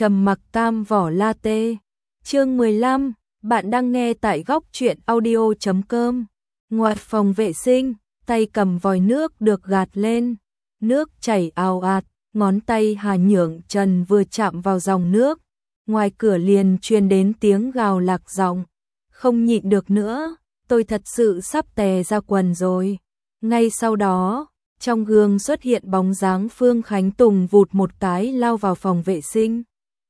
Trầm mặc cam vỏ latte. Chương 15, bạn đang nghe tại góc truyện audio.com. Ngoài phòng vệ sinh, tay cầm vòi nước được gạt lên, nước chảy ào ạt, ngón tay Hà Nhượng Trần vừa chạm vào dòng nước, ngoài cửa liền truyền đến tiếng gào lạc giọng, không nhịn được nữa, tôi thật sự sắp tè ra quần rồi. Ngay sau đó, trong gương xuất hiện bóng dáng Phương Khánh Tùng vụt một cái lao vào phòng vệ sinh.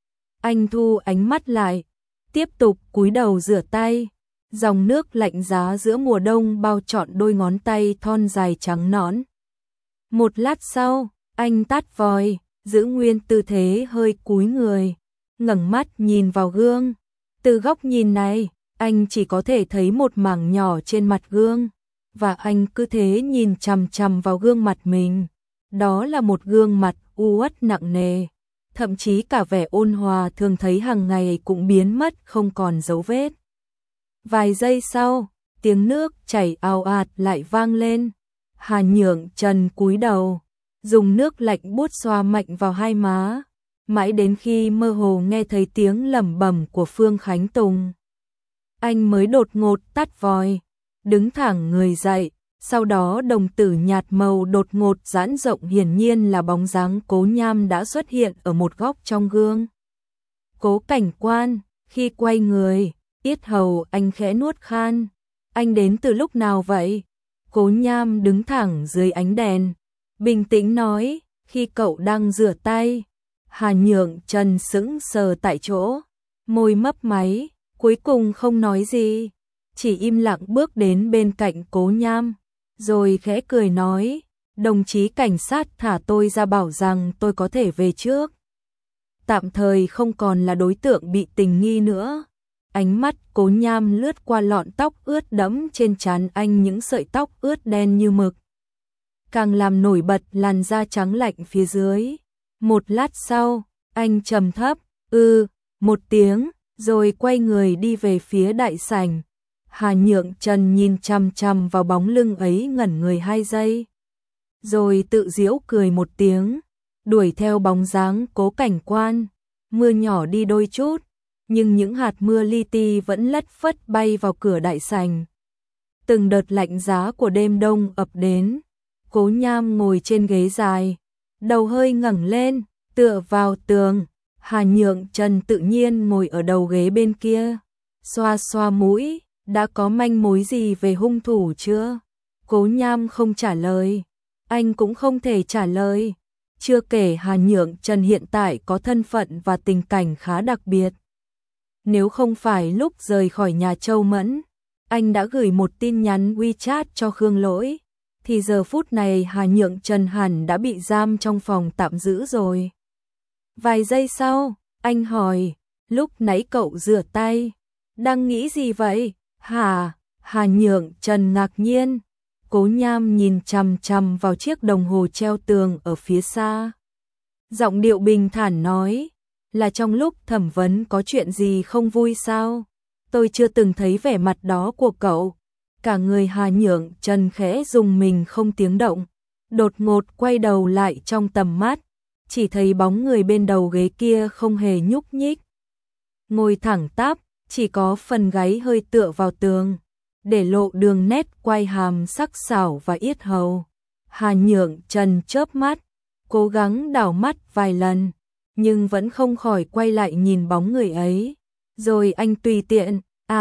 Anh thu ánh mắt lại, tiếp tục cúi đầu rửa tay. Dòng nước lạnh giá giữa mùa đông bao trọn đôi ngón tay thon dài trắng nõn. Một lát sau, anh tắt vòi, giữ nguyên tư thế hơi cúi người, ngẩng mắt nhìn vào gương. Từ góc nhìn này, anh chỉ có thể thấy một mảng nhỏ trên mặt gương, và anh cứ thế nhìn chằm chằm vào gương mặt mình. Đó là một gương mặt u uất nặng nề, thậm chí cả vẻ ôn hòa thường thấy hàng ngày cũng biến mất không còn dấu vết. Vài giây sau, tiếng nước chảy ào ạt lại vang lên. Hà Nhượng Trần cúi đầu, dùng nước lạnh buốt xoa mạnh vào hai má, mãi đến khi mơ hồ nghe thấy tiếng lẩm bẩm của Phương Khánh Tùng. Anh mới đột ngột tắt vòi, đứng thẳng người dậy, sau đó đồng tử nhạt màu đột ngột giãn rộng, hiển nhiên là bóng dáng Cố Nham đã xuất hiện ở một góc trong gương. Cố Cảnh Quan, khi quay người, yết hầu anh khẽ nuốt khan. Anh đến từ lúc nào vậy? Cố Nham đứng thẳng dưới ánh đèn, bình tĩnh nói, khi cậu đang rửa tay. Hà Nhượng Trần sững sờ tại chỗ, môi mấp máy, cuối cùng không nói gì, chỉ im lặng bước đến bên cạnh Cố Nham, rồi khẽ cười nói, đồng chí cảnh sát thả tôi ra bảo rằng tôi có thể về trước. Tạm thời không còn là đối tượng bị tình nghi nữa. Ánh mắt Cố Nham lướt qua lọn tóc ướt đẫm trên trán anh, những sợi tóc ướt đen như mực, càng làm nổi bật làn da trắng lạnh phía dưới. Một lát sau, anh trầm thấp, một tiếng, rồi quay người đi về phía đại sảnh. Hà Nhượng Trần nhìn chằm chằm vào bóng lưng ấy ngẩn người 2 giây, rồi tự giễu cười một tiếng, đuổi theo bóng dáng Cố Cảnh Quan. Mưa nhỏ đi đôi chút, nhưng những hạt mưa li ti vẫn lất phất bay vào cửa đại sảnh. Từng đợt lạnh giá của đêm đông ập đến. Cố Nham ngồi trên ghế dài, đầu hơi ngẩng lên, tựa vào tường. Hà Nhượng Trần tự nhiên ngồi ở đầu ghế bên kia, xoa xoa mũi, đã có manh mối gì về hung thủ chưa? Cố Nham không trả lời, anh cũng không thể trả lời. Chưa kể Hà Nhượng Trần hiện tại có thân phận và tình cảnh khá đặc biệt. Nếu không phải lúc rời khỏi nhà Châu Mẫn, anh đã gửi một tin nhắn WeChat cho Khương Lỗi, thì giờ phút này Hà Nhượng Trần hẳn đã bị giam trong phòng tạm giữ rồi. Vài giây sau, anh hỏi, lúc nãy cậu rửa tay, đang nghĩ gì vậy? Hà Nhượng Trần ngạc nhiên. Cố Nham nhìn chằm chằm vào chiếc đồng hồ treo tường ở phía xa. Giọng điệu bình thản nói, là trong lúc thẩm vấn có chuyện gì không vui sao? Tôi chưa từng thấy vẻ mặt đó của cậu. Cả người Hà Nhượng Trần khẽ rùng mình không tiếng động, đột ngột quay đầu lại, trong tầm mắt chỉ thấy bóng người bên đầu ghế kia không hề nhúc nhích, ngồi thẳng tắp, chỉ có phần gáy hơi tựa vào tường, để lộ đường nét quai hàm sắc sảo và yết hầu. Hà Nhượng Trần chớp mắt, cố gắng đảo mắt vài lần, nhưng vẫn không khỏi quay lại nhìn bóng người ấy. Rồi anh tùy tiện,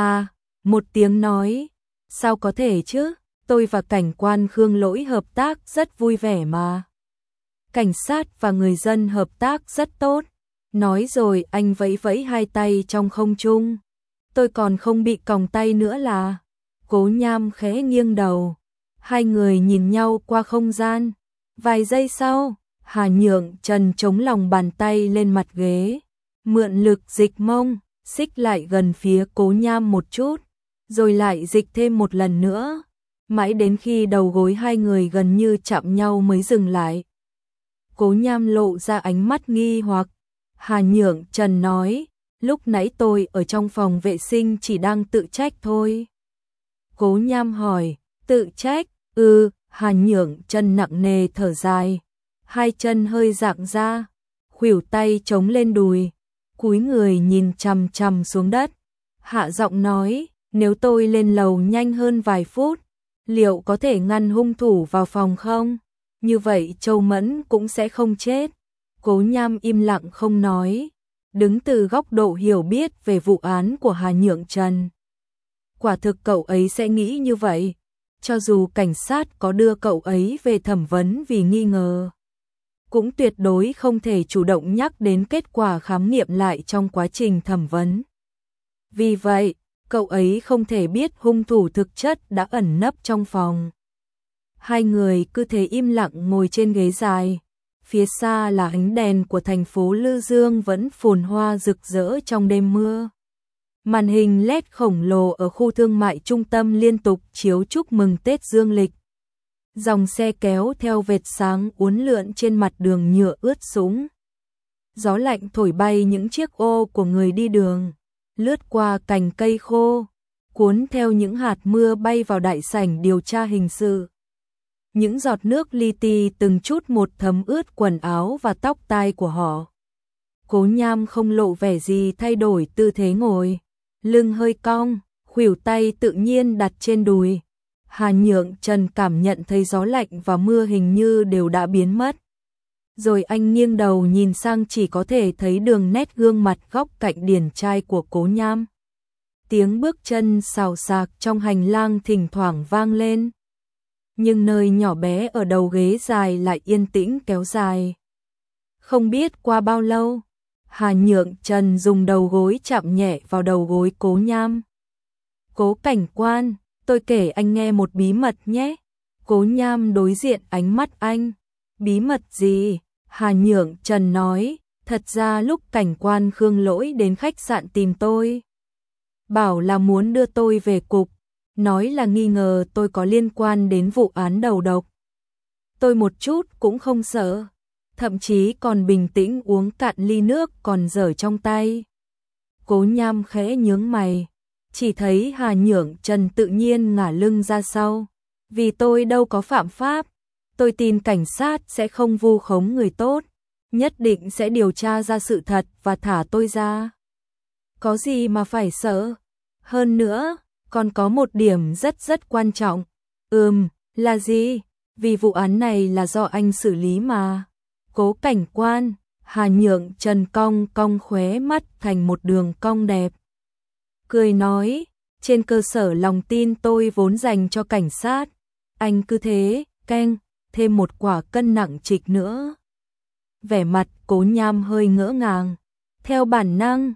một tiếng nói, sao có thể chứ, tôi và cảnh quan Khương Lỗi hợp tác rất vui vẻ mà. Cảnh sát và người dân hợp tác rất tốt. Nói rồi anh vẫy vẫy hai tay trong không trung. Tôi còn không bị còng tay nữa là. Cố Nham khẽ nghiêng đầu. Hai người nhìn nhau qua không gian. Vài giây sau, Hà Nhượng Trần chống lòng bàn tay lên mặt ghế, mượn lực dịch mông, xích lại gần phía Cố Nham một chút, rồi lại dịch thêm một lần nữa, mãi đến khi đầu gối hai người gần như chạm nhau mới dừng lại. Cố Nham lộ ra ánh mắt nghi hoặc. Hà Nhượng Trần nói, lúc nãy tôi ở trong phòng vệ sinh chỉ đang tự trách thôi. Cố Nham hỏi, tự trách? Hà Nhượng Trần nặng nề thở dài, hai chân hơi dạng ra, khuỷu tay chống lên đùi, cúi người nhìn chằm chằm xuống đất, hạ giọng nói, nếu tôi lên lầu nhanh hơn vài phút, liệu có thể ngăn hung thủ vào phòng không? Như vậy Châu Mẫn cũng sẽ không chết. Cố Nham im lặng không nói, đứng từ góc độ hiểu biết về vụ án của Hà Nhượng Trần. Quả thực cậu ấy sẽ nghĩ như vậy, cho dù cảnh sát có đưa cậu ấy về thẩm vấn vì nghi ngờ, cũng tuyệt đối không thể chủ động nhắc đến kết quả khám nghiệm lại trong quá trình thẩm vấn. Vì vậy, cậu ấy không thể biết hung thủ thực chất đã ẩn nấp trong phòng. Hai người cứ thế im lặng ngồi trên ghế dài. Phía xa là ánh đèn của thành phố Lư Dương vẫn phồn hoa rực rỡ trong đêm mưa. Màn hình LED khổng lồ ở khu thương mại trung tâm liên tục chiếu chúc mừng Tết Dương lịch. Dòng xe kéo theo vệt sáng uốn lượn trên mặt đường nhựa ướt sũng. Gió lạnh thổi bay những chiếc ô của người đi đường, lướt qua cành cây khô, cuốn theo những hạt mưa bay vào đại sảnh điều tra hình sự. Những giọt nước li ti từng chút một thấm ướt quần áo và tóc tai của họ. Cố Nham không lộ vẻ gì thay đổi tư thế ngồi, lưng hơi cong, khuỷu tay tự nhiên đặt trên đùi. Hà Nhượng Trần cảm nhận thấy gió lạnh và mưa hình như đều đã biến mất. Rồi anh nghiêng đầu nhìn sang chỉ có thể thấy đường nét gương mặt góc cạnh điển trai của Cố Nham. Tiếng bước chân xào xạc trong hành lang thỉnh thoảng vang lên. Nhưng nơi nhỏ bé ở đầu ghế dài lại yên tĩnh kéo dài. Không biết qua bao lâu, Hà Nhượng Trần dùng đầu gối chạm nhẹ vào đầu gối Cố Nham. Cố cảnh quan, tôi kể anh nghe một bí mật nhé. Cố Nham đối diện ánh mắt anh. Bí mật gì? Hà Nhượng Trần nói, thật ra lúc cảnh quan Khương Lỗi đến khách sạn tìm tôi, bảo là muốn đưa tôi về cục, nói là nghi ngờ tôi có liên quan đến vụ án đầu độc. Tôi một chút cũng không sợ, thậm chí còn bình tĩnh uống cạn ly nước còn dở trong tay. Cố Nham khẽ nhướng mày, chỉ thấy Hà Nhượng Trần tự nhiên ngả lưng ra sau. Vì tôi đâu có phạm pháp, tôi tin cảnh sát sẽ không vu khống người tốt, nhất định sẽ điều tra ra sự thật và thả tôi ra. Có gì mà phải sợ? Hơn nữa, còn có một điểm rất quan trọng. Là gì? Vì vụ án này là do anh xử lý mà. Cố cảnh quan, Hà Nhượng Trần cong cong khóe mắt thành một đường cong đẹp. Cười nói, trên cơ sở lòng tin tôi vốn dành cho cảnh sát, anh cứ thế, thêm một quả cân nặng trịch nữa. Vẻ mặt Cố Nham hơi ngỡ ngàng. Theo bản năng,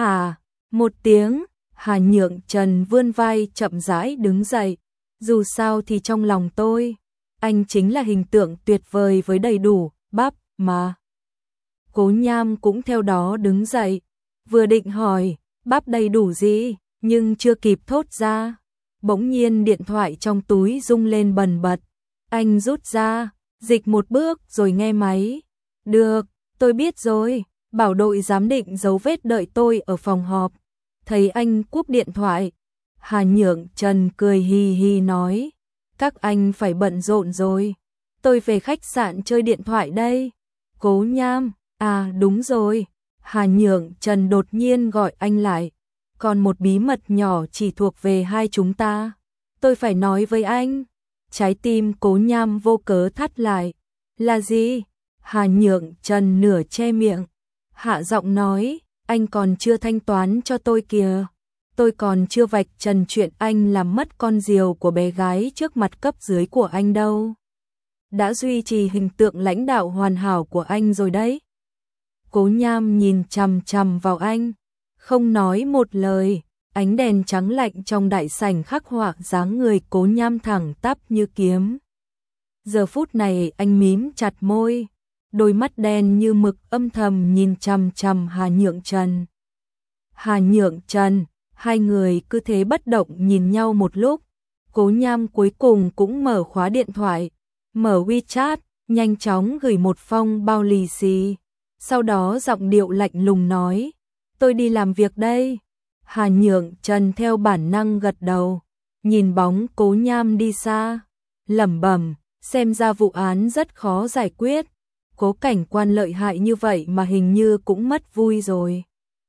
một tiếng, Hà Nhượng Trần vươn vai chậm rãi đứng dậy. Dù sao thì trong lòng tôi, anh chính là hình tượng tuyệt vời với đầy đủ bắp mà. Cố Nham cũng theo đó đứng dậy, vừa định hỏi bắp đầy đủ gì, nhưng chưa kịp thốt ra, bỗng nhiên điện thoại trong túi rung lên bần bật. Anh rút ra, dịch một bước rồi nghe máy. Được, tôi biết rồi, bảo đội giám định dấu vết đợi tôi ở phòng họp. Thấy anh cúp điện thoại, Hà Nhượng Trần cười hì hì nói, các anh phải bận rộn rồi, tôi về khách sạn chơi điện thoại đây. Cố Nham, đúng rồi, Hà Nhượng Trần đột nhiên gọi anh lại, còn một bí mật nhỏ chỉ thuộc về hai chúng ta, tôi phải nói với anh. Trái tim Cố Nham vô cớ thắt lại. Là gì? Hà Nhượng Trần nửa che miệng, hạ giọng nói, anh còn chưa thanh toán cho tôi kìa. Tôi còn chưa vạch trần chuyện anh làm mất con diều của bé gái trước mặt cấp dưới của anh đâu. Đã duy trì hình tượng lãnh đạo hoàn hảo của anh rồi đấy. Cố Nham nhìn chằm chằm vào anh, không nói một lời. Ánh đèn trắng lạnh trong đại sảnh khắc họa dáng người Cố Nham thẳng tắp như kiếm. Giờ phút này anh mím chặt môi, đôi mắt đen như mực âm thầm nhìn chằm chằm Hà Nhượng Trần. Hà Nhượng Trần, hai người cứ thế bất động nhìn nhau một lúc. Cố Nham cuối cùng cũng mở khóa điện thoại, mở WeChat, nhanh chóng gửi một phong bao lì xì. Sau đó giọng điệu lạnh lùng nói, tôi đi làm việc đây. Hà Nhượng Trần theo bản năng gật đầu, nhìn bóng Cố Nham đi xa, lẩm bẩm, xem ra vụ án rất khó giải quyết. Cố cảnh quan lợi hại như vậy mà hình như cũng mất vui rồi.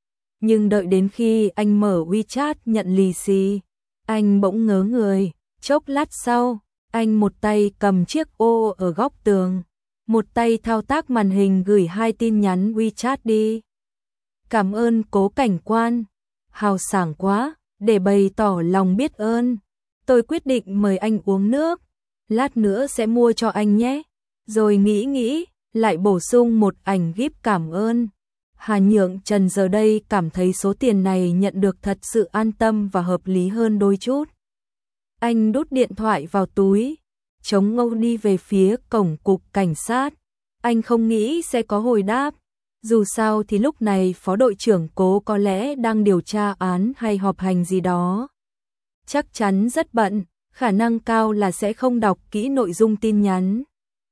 Nhưng đợi đến khi anh mở WeChat nhận lì xì, anh bỗng ngớ người. Chốc lát sau, anh một tay cầm chiếc ô ở góc tường, một tay thao tác màn hình gửi 2 tin nhắn WeChat đi. Cảm ơn Cố cảnh quan, hào sảng quá, để bày tỏ lòng biết ơn. Tôi quyết định mời anh uống nước, lát nữa sẽ mua cho anh nhé. Rồi nghĩ, lại bổ sung một ảnh gif cảm ơn. Hà Nhượng Trần giờ đây cảm thấy số tiền này nhận được thật sự an tâm và hợp lý hơn đôi chút. Anh đút điện thoại vào túi, chống ngâu đi về phía cổng cục cảnh sát. Anh không nghĩ sẽ có hồi đáp. Dù sao thì lúc này phó đội trưởng Cố có lẽ đang điều tra án hay họp hành gì đó. Chắc chắn rất bận, khả năng cao là sẽ không đọc kỹ nội dung tin nhắn.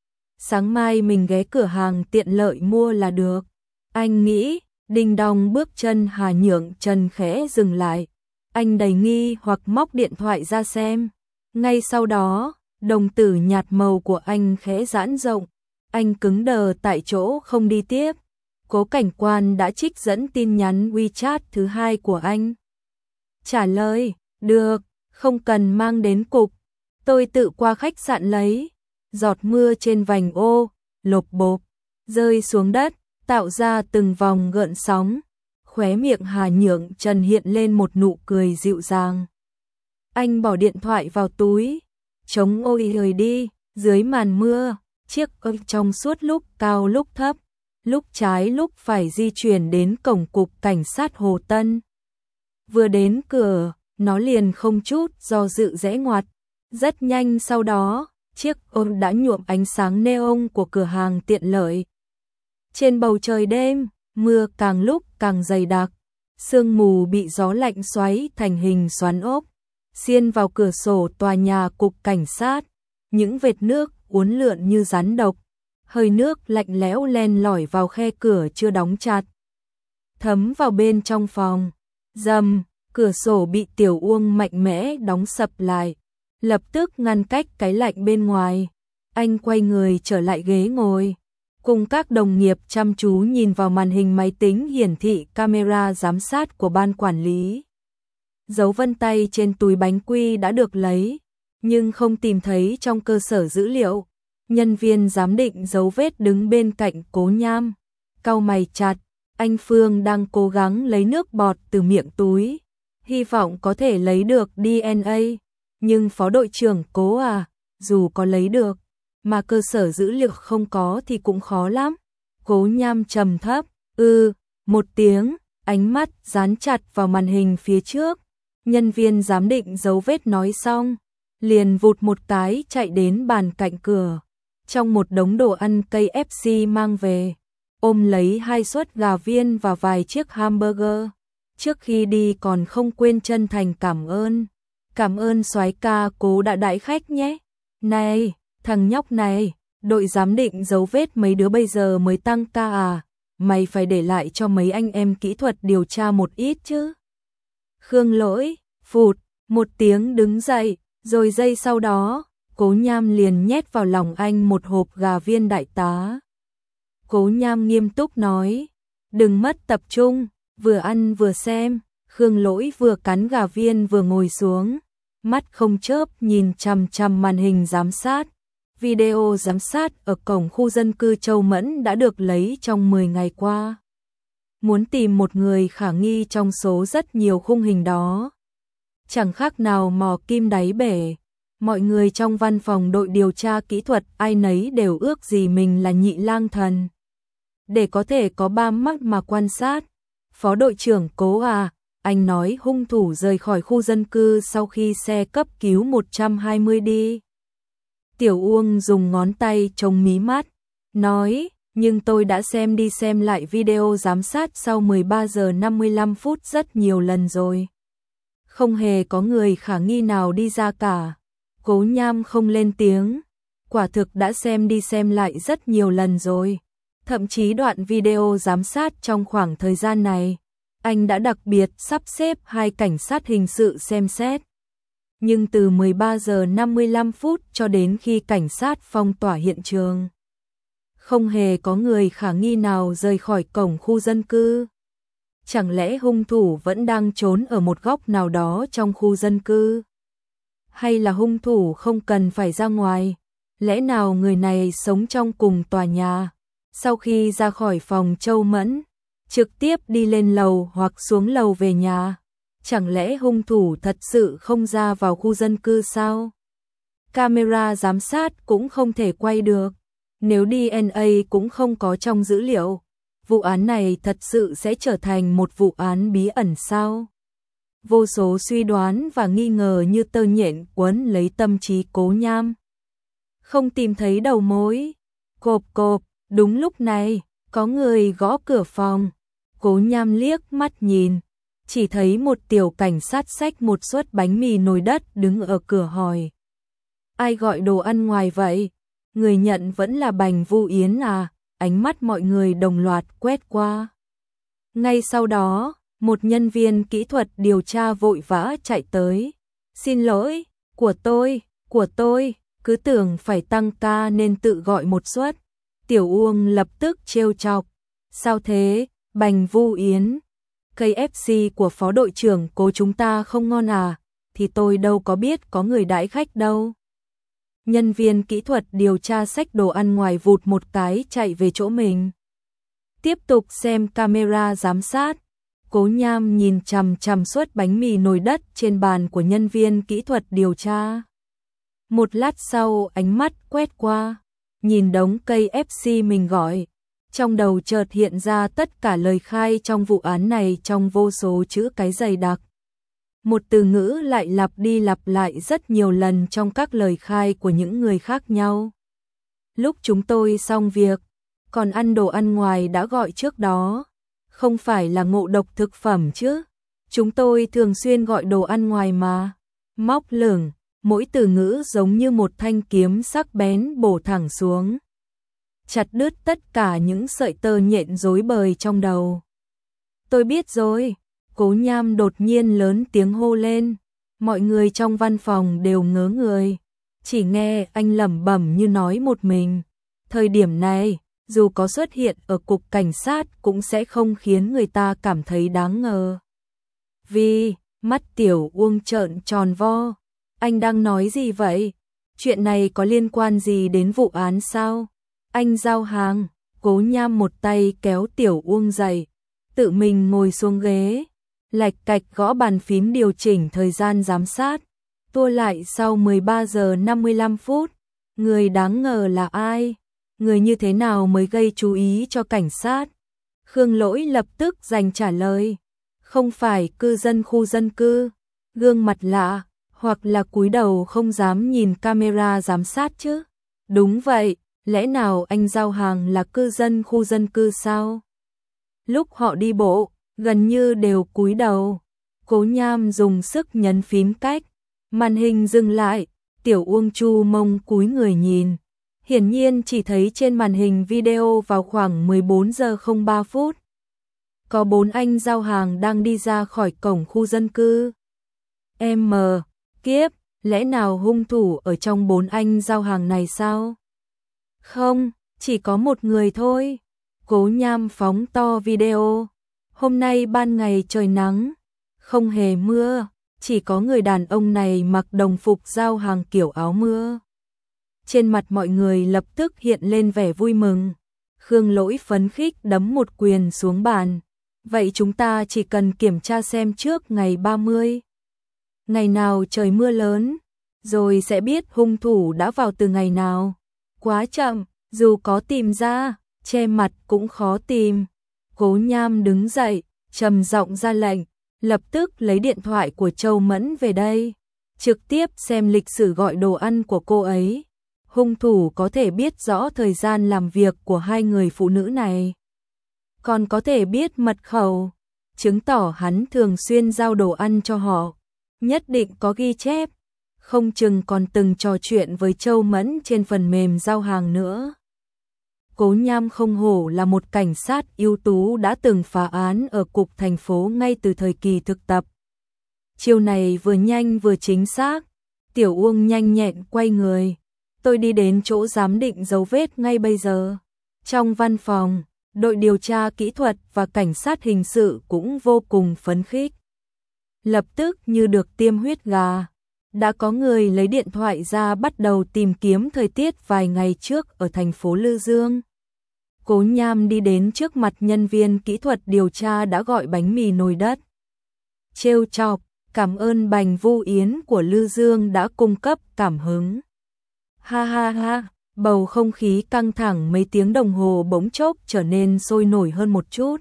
Sáng mai mình ghé cửa hàng tiện lợi mua là được. Anh nghĩ, đinh đong bước chân Hà Nhượng Trần khẽ dừng lại. Anh đầy nghi hoặc móc điện thoại ra xem. Ngay sau đó, đồng tử nhạt màu của anh khẽ giãn rộng. Anh cứng đờ tại chỗ không đi tiếp. Cố cảnh quan đã trích dẫn tin nhắn WeChat thứ 2 của anh. Trả lời, được, không cần mang đến cục. Tôi tự qua khách sạn lấy. Giọt mưa trên vành ô, lộp bộp, rơi xuống đất, tạo ra từng vòng gợn sóng. Khóe miệng Hà Nhượng Trần hiện lên một nụ cười dịu dàng. Anh bỏ điện thoại vào túi, chống ôi rời đi, dưới màn mưa, chiếc ơ trong suốt lúc cao lúc thấp, lúc trái lúc phải di chuyển đến cổng cục cảnh sát Hồ Tân. Vừa đến cửa, nó liền không chút do dự rẽ ngoặt. Rất nhanh sau đó, chiếc ô đã nhuộm ánh sáng neon của cửa hàng tiện lợi. Trên bầu trời đêm, mưa càng lúc càng dày đặc, sương mù bị gió lạnh xoáy thành hình xoắn ốc, xiên vào cửa sổ tòa nhà cục cảnh sát, những vệt nước uốn lượn như rắn độc, hơi nước lạnh lẽo len lỏi vào khe cửa chưa đóng chặt, thấm vào bên trong phòng. Rầm, cửa sổ bị Tiểu Uông mạnh mẽ đóng sập lại, lập tức ngăn cách cái lạnh bên ngoài. Anh quay người trở lại ghế ngồi, cùng các đồng nghiệp chăm chú nhìn vào màn hình máy tính hiển thị camera giám sát của ban quản lý. Dấu vân tay trên túi bánh quy đã được lấy, nhưng không tìm thấy trong cơ sở dữ liệu. Nhân viên giám định dấu vết đứng bên cạnh Cố Nham, cau mày chặt. Anh Phương đang cố gắng lấy nước bọt từ miệng túi, hy vọng có thể lấy được DNA. Nhưng phó đội trưởng Cố à, dù có lấy được, mà cơ sở dữ liệu không có thì cũng khó lắm. Cố Nham trầm thấp, một tiếng, ánh mắt dán chặt vào màn hình phía trước. Nhân viên giám định dấu vết nói xong, liền vụt một cái chạy đến bàn cạnh cửa. Trong một đống đồ ăn KFC mang về, ôm lấy 2 suất gà viên và vài chiếc hamburger. Trước khi đi còn không quên chân thành cảm ơn. Cảm ơn soái ca Cố đã đãi khách nhé. Này, thằng nhóc này, đội giám định dấu vết mấy đứa bây giờ mới tăng ca à? Mày phải để lại cho mấy anh em kỹ thuật điều tra một ít chứ. Khương Lỗi, phụt, một tiếng đứng dậy, rồi giây sau đó, Cố Nham liền nhét vào lòng anh một hộp gà viên đại tá. Cố Nham nghiêm túc nói, đừng mất tập trung, vừa ăn vừa xem. Khương Lỗi vừa cắn gà viên vừa ngồi xuống, mắt không chớp nhìn chằm chằm màn hình giám sát. Video giám sát ở cổng khu dân cư Châu Mẫn đã được lấy trong 10 ngày qua. . Muốn tìm một người khả nghi trong số rất nhiều khung hình đó. Chẳng khác nào mò kim đáy bể. Mọi người trong văn phòng đội điều tra kỹ thuật ai nấy đều ước gì mình là Nhị Lang Thần, để có thể có 3 mắt mà quan sát. Phó đội trưởng Cố à, anh nói hung thủ rời khỏi khu dân cư sau khi xe cấp cứu 120 đi. Tiểu Uông dùng ngón tay chống mí mắt, nói, nhưng tôi đã xem đi xem lại video giám sát sau 13 giờ 55 phút rất nhiều lần rồi. Không hề có người khả nghi nào đi ra cả. Cố Nham không lên tiếng, quả thực đã xem đi xem lại rất nhiều lần rồi. Thậm chí đoạn video giám sát trong khoảng thời gian này, anh đã đặc biệt sắp xếp 2 cảnh sát hình sự xem xét. Nhưng từ 13 giờ 55 phút cho đến khi cảnh sát phong tỏa hiện trường, không hề có người khả nghi nào rời khỏi cổng khu dân cư. Chẳng lẽ hung thủ vẫn đang trốn ở một góc nào đó trong khu dân cư? Hay là hung thủ không cần phải ra ngoài? Lẽ nào người này sống trong cùng tòa nhà? Sau khi ra khỏi phòng Châu Mẫn, trực tiếp đi lên lầu hoặc xuống lầu về nhà? Chẳng lẽ hung thủ thật sự không ra vào khu dân cư sao? Camera giám sát cũng không thể quay được. Nếu DNA cũng không có trong dữ liệu, vụ án này thật sự sẽ trở thành một vụ án bí ẩn sao? Vô số suy đoán và nghi ngờ như tơ nhện quấn lấy tâm trí Cố Nham. Không tìm thấy đầu mối. Cộp cộp, đúng lúc này, có người gõ cửa phòng. Cố Nham liếc mắt nhìn, chỉ thấy một tiểu cảnh sát xách một suất bánh mì nồi đất đứng ở cửa hỏi. Ai gọi đồ ăn ngoài vậy? Người nhận vẫn là Bành Vu Yến à? Ánh mắt mọi người đồng loạt quét qua. Ngay sau đó, một nhân viên kỹ thuật điều tra vội vã chạy tới. Xin lỗi, của tôi, cứ tưởng phải tăng ca nên tự gọi một suất. Tiểu Uông lập tức trêu chọc. Sao thế, Bành Vu Yến? KFC của phó đội trưởng Cố chúng ta không ngon à? Thì tôi đâu có biết có người đãi khách đâu. Nhân viên kỹ thuật điều tra xách đồ ăn ngoài vụt một cái chạy về chỗ mình. Tiếp tục xem camera giám sát. Cố Nham nhìn chằm chằm suất bánh mì nồi đất trên bàn của nhân viên kỹ thuật điều tra. Một lát sau ánh mắt quét qua, nhìn đống cây FC mình gọi. Trong đầu chợt hiện ra tất cả lời khai trong vụ án này trong vô số chữ cái dày đặc. Một từ ngữ lại lặp đi lặp lại rất nhiều lần trong các lời khai của những người khác nhau. Lúc chúng tôi xong việc, còn ăn đồ ăn ngoài đã gọi trước đó. Không phải là ngộ độc thực phẩm chứ? Chúng tôi thường xuyên gọi đồ ăn ngoài mà. Móc lửng, mỗi từ ngữ giống như một thanh kiếm sắc bén bổ thẳng xuống. Chặt đứt tất cả những sợi tơ nhện rối bời trong đầu. Tôi biết rồi. Cố Nham đột nhiên lớn tiếng hô lên. Mọi người trong văn phòng đều ngớ người. Chỉ nghe anh lẩm bẩm như nói một mình. Thời điểm này, dù có xuất hiện ở cục cảnh sát cũng sẽ không khiến người ta cảm thấy đáng ngờ. Vì, mắt Tiểu Uông trợn tròn vo. Anh đang nói gì vậy? Chuyện này có liên quan gì đến vụ án sao? Anh giao hàng. Cố Nham một tay kéo Tiểu Uông dậy, tự mình ngồi xuống ghế, lạch cạch gõ bàn phím điều chỉnh thời gian giám sát. Tua lại sau 13 giờ 55 phút. Người đáng ngờ là ai? Người như thế nào mới gây chú ý cho cảnh sát? Khương Lỗi lập tức dành trả lời. Không phải cư dân khu dân cư, gương mặt lạ, hoặc là cúi đầu không dám nhìn camera giám sát chứ? Đúng vậy, lẽ nào anh giao hàng là cư dân khu dân cư sao? Lúc họ đi bộ, gần như đều cúi đầu. Cố Nham dùng sức nhấn phím cách, màn hình dừng lại, Tiểu Uông chu mông cúi người nhìn. Hiển nhiên chỉ thấy trên màn hình video vào khoảng 14 giờ 03 phút. Có 4 anh giao hàng đang đi ra khỏi cổng khu dân cư. Kiếp, lẽ nào hung thủ ở trong 4 anh giao hàng này sao? Không, chỉ có một người thôi. Cố Nham phóng to video. Hôm nay ban ngày trời nắng, không hề mưa, chỉ có người đàn ông này mặc đồng phục giao hàng kiểu áo mưa. Trên mặt mọi người lập tức hiện lên vẻ vui mừng. Khương Lỗi phấn khích đấm một quyền xuống bàn. Vậy chúng ta chỉ cần kiểm tra xem trước ngày 30. Ngày nào trời mưa lớn, rồi sẽ biết hung thủ đã vào từ ngày nào. Quá chậm, dù có tìm ra, che mặt cũng khó tìm. Cố Nham đứng dậy, trầm giọng ra lệnh, lập tức lấy điện thoại của Châu Mẫn về đây. Trực tiếp xem lịch sử gọi đồ ăn của cô ấy. Hung thủ có thể biết rõ thời gian làm việc của hai người phụ nữ này. Còn có thể biết mật khẩu, chứng tỏ hắn thường xuyên giao đồ ăn cho họ. Nhất định có ghi chép, không chừng còn từng trò chuyện với Châu Mẫn trên phần mềm giao hàng nữa. Cố Nham không hổ là một cảnh sát ưu tú đã từng phá án ở cục thành phố ngay từ thời kỳ thực tập. Chiêu này vừa nhanh vừa chính xác. Tiểu Uông nhanh nhẹn quay người. Tôi đi đến chỗ giám định dấu vết ngay bây giờ. Trong văn phòng, Đội điều tra kỹ thuật và cảnh sát hình sự cũng vô cùng phấn khích. Lập tức như được tiêm huyết gà, đã có người lấy điện thoại ra bắt đầu tìm kiếm thời tiết vài ngày trước ở thành phố Lư Dương. Cố Nham đi đến trước mặt nhân viên kỹ thuật điều tra đã gọi bánh mì nồi đất. Trêu chọc, cảm ơn Bành Vu Yến của Lư Dương đã cung cấp cảm hứng. Ha ha ha, bầu không khí căng thẳng mấy tiếng đồng hồ bỗng chốc trở nên sôi nổi hơn một chút.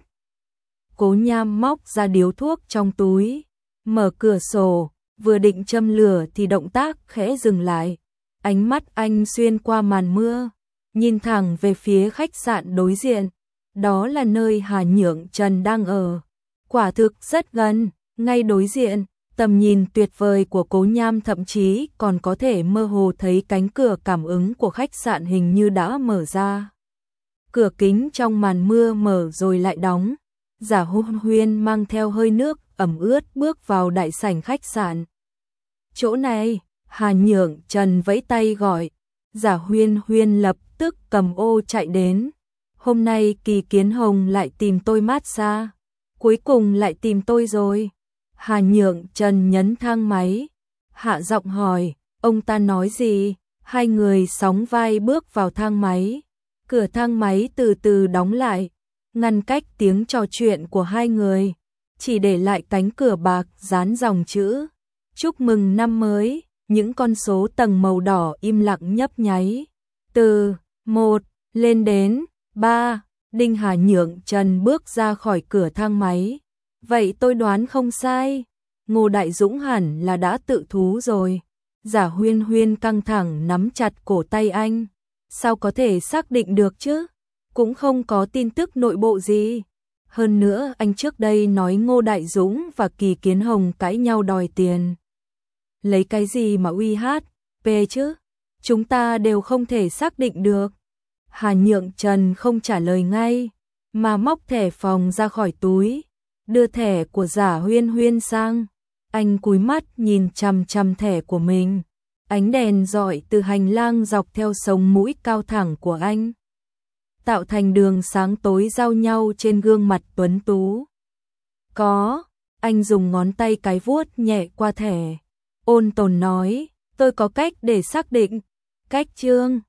Cố Nham móc ra điếu thuốc trong túi, mở cửa sổ, vừa định châm lửa thì động tác khẽ dừng lại. Ánh mắt anh xuyên qua màn mưa, nhìn thẳng về phía khách sạn đối diện. Đó là nơi Hà Nhượng Trần đang ở. Quả thực rất gần, ngay đối diện, tầm nhìn tuyệt vời của Cố Nham thậm chí còn có thể mơ hồ thấy cánh cửa cảm ứng của khách sạn hình như đã mở ra. Cửa kính trong màn mưa mở rồi lại đóng. Giả Huyên mang theo hơi nước ẩm ướt bước vào đại sảnh khách sạn. Chỗ này, Hà Nhượng Trần vẫy tay gọi. Giả Huyên lập tức cầm ô chạy đến. Hôm nay Kỳ Kiến Hồng lại tìm tôi massage. Cuối cùng lại tìm tôi rồi. Hà Nhượng Trần nhấn thang máy. Hạ giọng hỏi, ông ta nói gì? Hai người sóng vai bước vào thang máy. Cửa thang máy từ từ đóng lại, ngăn cách tiếng trò chuyện của hai người. Chỉ để lại cánh cửa bạc dán dòng chữ chúc mừng năm mới. Những con số tầng màu đỏ im lặng nhấp nháy. Từ 1 lên đến 3, Đinh Hà Nhượng Trần bước ra khỏi cửa thang máy. Vậy tôi đoán không sai, Ngô Đại Dũng hẳn là đã tự thú rồi. Giả Huyên căng thẳng nắm chặt cổ tay anh. Sao có thể xác định được chứ? Cũng không có tin tức nội bộ gì. Hơn nữa anh trước đây nói Ngô Đại Dũng và Kỳ Kiến Hồng cãi nhau đòi tiền. Lấy cái gì mà uy hát, chứ? Chúng ta đều không thể xác định được. Hà Nhượng Trần không trả lời ngay, mà móc thẻ phòng ra khỏi túi, đưa thẻ của Giả Huyên sang. Anh cúi mắt nhìn chằm chằm thẻ của mình. Ánh đèn rọi từ hành lang dọc theo sống mũi cao thẳng của anh, tạo thành đường sáng tối giao nhau trên gương mặt tuấn tú. Anh dùng ngón tay cái vuốt nhẹ qua thẻ. Ôn tồn nói, tôi có cách để xác định. Cách chương